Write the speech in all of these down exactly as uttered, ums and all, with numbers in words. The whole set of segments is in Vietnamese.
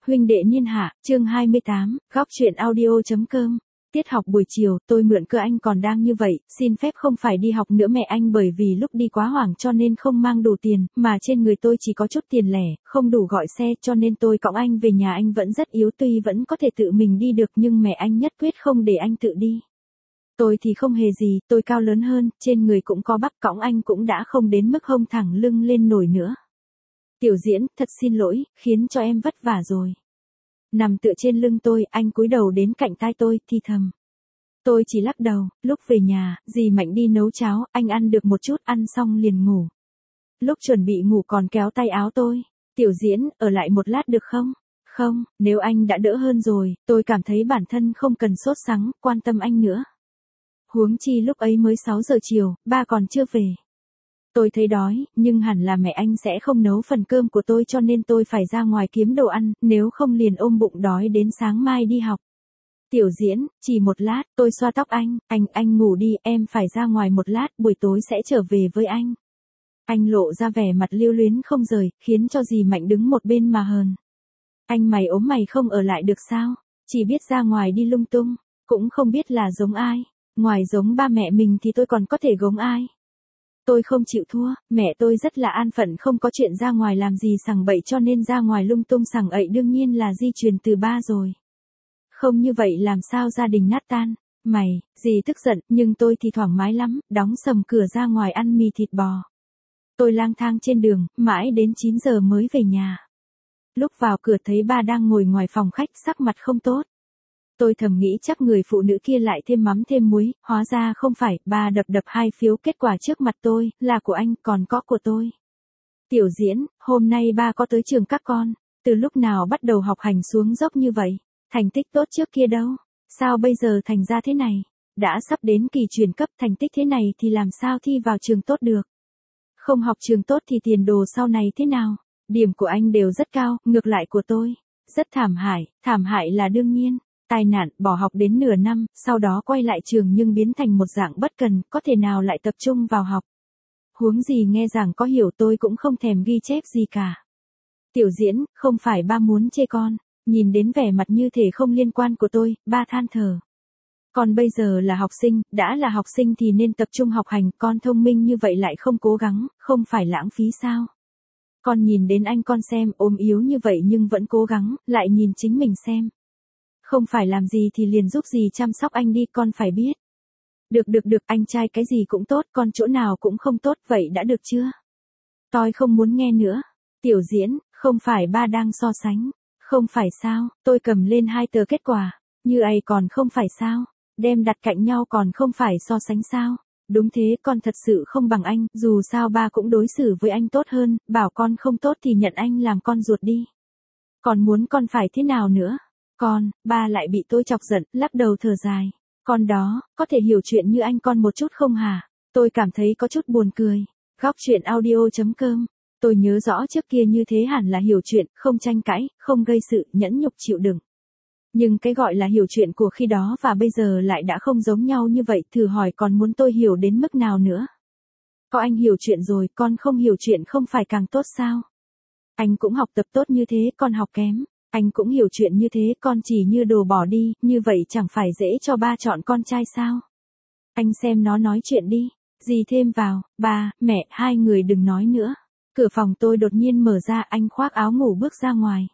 Huynh đệ niên hạ, chương hai mươi tám, góc truyện audio.com. Tiết học buổi chiều, tôi mượn cơ anh còn đang như vậy, xin phép không phải đi học nữa mẹ anh bởi vì lúc đi quá hoảng cho nên không mang đủ tiền, mà trên người tôi chỉ có chút tiền lẻ, không đủ gọi xe cho nên tôi cõng anh về nhà. Anh vẫn rất yếu tuy vẫn có thể tự mình đi được nhưng mẹ anh nhất quyết không để anh tự đi. Tôi thì không hề gì, tôi cao lớn hơn, trên người cũng có bắp, cõng anh cũng đã không đến mức hông thẳng lưng lên nổi nữa. Tiểu Diễn, thật xin lỗi, khiến cho em vất vả rồi. Nằm tựa trên lưng tôi, anh cúi đầu đến cạnh tai tôi, thì thầm. Tôi chỉ lắc đầu, lúc về nhà, dì Mạnh đi nấu cháo, anh ăn được một chút, ăn xong liền ngủ. Lúc chuẩn bị ngủ còn kéo tay áo tôi. Tiểu Diễn, ở lại một lát được không? Không, nếu anh đã đỡ hơn rồi, tôi cảm thấy bản thân không cần sốt sắng, quan tâm anh nữa. Huống chi lúc ấy mới sáu giờ chiều, ba còn chưa về. Tôi thấy đói, nhưng hẳn là mẹ anh sẽ không nấu phần cơm của tôi cho nên tôi phải ra ngoài kiếm đồ ăn, nếu không liền ôm bụng đói đến sáng mai đi học. Tiểu Diễn, chỉ một lát, tôi xoa tóc anh, anh, anh ngủ đi, em phải ra ngoài một lát, buổi tối sẽ trở về với anh. Anh lộ ra vẻ mặt lưu luyến không rời, khiến cho dì Mạnh đứng một bên mà hờn. Anh mày ốm mày không ở lại được sao? Chỉ biết ra ngoài đi lung tung, cũng không biết là giống ai. Ngoài giống ba mẹ mình thì tôi còn có thể gống ai. Tôi không chịu thua, mẹ tôi rất là an phận không có chuyện ra ngoài làm gì sằng bậy cho nên ra ngoài lung tung sằng ậy đương nhiên là di truyền từ ba rồi. Không như vậy làm sao gia đình nát tan. Mày, dì tức giận, nhưng tôi thì thoải mái lắm, đóng sầm cửa ra ngoài ăn mì thịt bò. Tôi lang thang trên đường, mãi đến chín giờ mới về nhà. Lúc vào cửa thấy ba đang ngồi ngoài phòng khách sắc mặt không tốt. Tôi thầm nghĩ chắc người phụ nữ kia lại thêm mắm thêm muối, hóa ra không phải, ba đập đập hai phiếu kết quả trước mặt tôi, là của anh, còn có của tôi. Tiểu Diễn, hôm nay ba có tới trường các con, từ lúc nào bắt đầu học hành xuống dốc như vậy, thành tích tốt trước kia đâu, sao bây giờ thành ra thế này, đã sắp đến kỳ chuyển cấp thành tích thế này thì làm sao thi vào trường tốt được. Không học trường tốt thì tiền đồ sau này thế nào, điểm của anh đều rất cao, ngược lại của tôi, rất thảm hại, thảm hại là đương nhiên. Tai nạn, bỏ học đến nửa năm, sau đó quay lại trường nhưng biến thành một dạng bất cần, có thể nào lại tập trung vào học. Huống gì nghe rằng có hiểu tôi cũng không thèm ghi chép gì cả. Tiểu Diễn, không phải ba muốn chê con, nhìn đến vẻ mặt như thể không liên quan của tôi, ba than thở. Con bây giờ là học sinh, đã là học sinh thì nên tập trung học hành, con thông minh như vậy lại không cố gắng, không phải lãng phí sao? Con nhìn đến anh con xem, ốm yếu như vậy nhưng vẫn cố gắng, lại nhìn chính mình xem. Không phải làm gì thì liền giúp gì chăm sóc anh đi, con phải biết. Được được được, anh trai cái gì cũng tốt, con chỗ nào cũng không tốt, vậy đã được chưa? Tôi không muốn nghe nữa. Tiểu Diễn, không phải ba đang so sánh. Không phải sao, tôi cầm lên hai tờ kết quả. Như ấy còn không phải sao? Đem đặt cạnh nhau còn không phải so sánh sao? Đúng thế, con thật sự không bằng anh, dù sao ba cũng đối xử với anh tốt hơn, bảo con không tốt thì nhận anh làm con ruột đi. Còn muốn con phải thế nào nữa? Con, ba lại bị tôi chọc giận, lắc đầu thở dài. Con đó, có thể hiểu chuyện như anh con một chút không hả? Tôi cảm thấy có chút buồn cười. Góc truyện audio.com. Tôi nhớ rõ trước kia như thế hẳn là hiểu chuyện, không tranh cãi, không gây sự, nhẫn nhục chịu đựng. Nhưng cái gọi là hiểu chuyện của khi đó và bây giờ lại đã không giống nhau như vậy, thử hỏi còn muốn tôi hiểu đến mức nào nữa? Có anh hiểu chuyện rồi, con không hiểu chuyện không phải càng tốt sao? Anh cũng học tập tốt như thế, con học kém. Anh cũng hiểu chuyện như thế, con chỉ như đồ bỏ đi, như vậy chẳng phải dễ cho ba chọn con trai sao? Anh xem nó nói chuyện đi. Dì thêm vào, ba, mẹ, hai người đừng nói nữa. Cửa phòng tôi đột nhiên mở ra, anh khoác áo ngủ bước ra ngoài.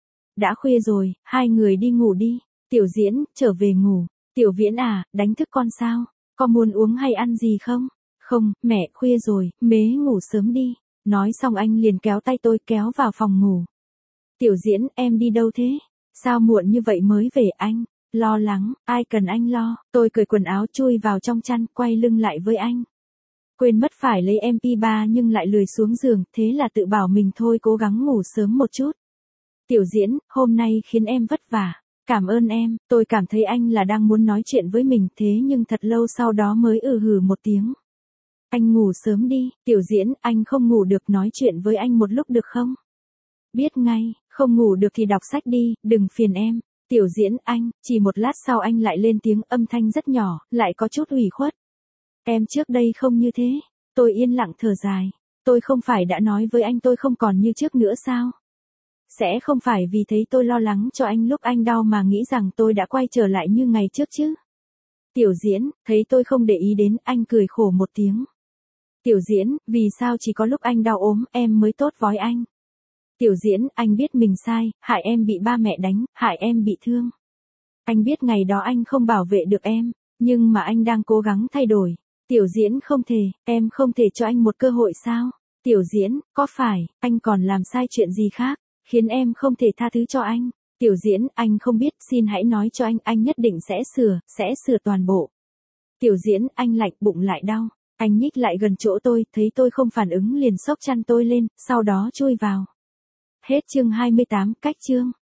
Đã khuya rồi, hai người đi ngủ đi. Tiểu Diễn, trở về ngủ. Tiểu Viễn à, đánh thức con sao? Có muốn uống hay ăn gì không? Không, mẹ, khuya rồi, mế ngủ sớm đi. Nói xong anh liền kéo tay tôi kéo vào phòng ngủ. Tiểu Diễn, em đi đâu thế? Sao muộn như vậy mới về anh? Lo lắng, ai cần anh lo? Tôi cởi quần áo chui vào trong chăn, quay lưng lại với anh. Quên mất phải lấy em pê ba nhưng lại lười xuống giường, thế là tự bảo mình thôi cố gắng ngủ sớm một chút. Tiểu Diễn, hôm nay khiến em vất vả. Cảm ơn em, tôi cảm thấy anh là đang muốn nói chuyện với mình thế nhưng thật lâu sau đó mới ừ hừ một tiếng. Anh ngủ sớm đi, Tiểu Diễn, anh không ngủ được, nói chuyện với anh một lúc được không? Biết ngay, không ngủ được thì đọc sách đi, đừng phiền em. Tiểu Diễn, anh, chỉ một lát sau anh lại lên tiếng, âm thanh rất nhỏ, lại có chút ủy khuất. Em trước đây không như thế. Tôi yên lặng thở dài. Tôi không phải đã nói với anh tôi không còn như trước nữa sao? Sẽ không phải vì thấy tôi lo lắng cho anh lúc anh đau mà nghĩ rằng tôi đã quay trở lại như ngày trước chứ. Tiểu Diễn, thấy tôi không để ý đến, anh cười khổ một tiếng. Tiểu Diễn, vì sao chỉ có lúc anh đau ốm, em mới tốt với anh? Tiểu Diễn, anh biết mình sai, hại em bị ba mẹ đánh, hại em bị thương. Anh biết ngày đó anh không bảo vệ được em, nhưng mà anh đang cố gắng thay đổi. Tiểu Diễn, không thể, em không thể cho anh một cơ hội sao? Tiểu Diễn, có phải, anh còn làm sai chuyện gì khác, khiến em không thể tha thứ cho anh? Tiểu Diễn, anh không biết, xin hãy nói cho anh, anh nhất định sẽ sửa, sẽ sửa toàn bộ. Tiểu Diễn, anh lạnh, bụng lại đau. Anh nhích lại gần chỗ tôi, thấy tôi không phản ứng liền xốc chăn tôi lên, sau đó chui vào. Hết chương hai mươi tám, cách chương.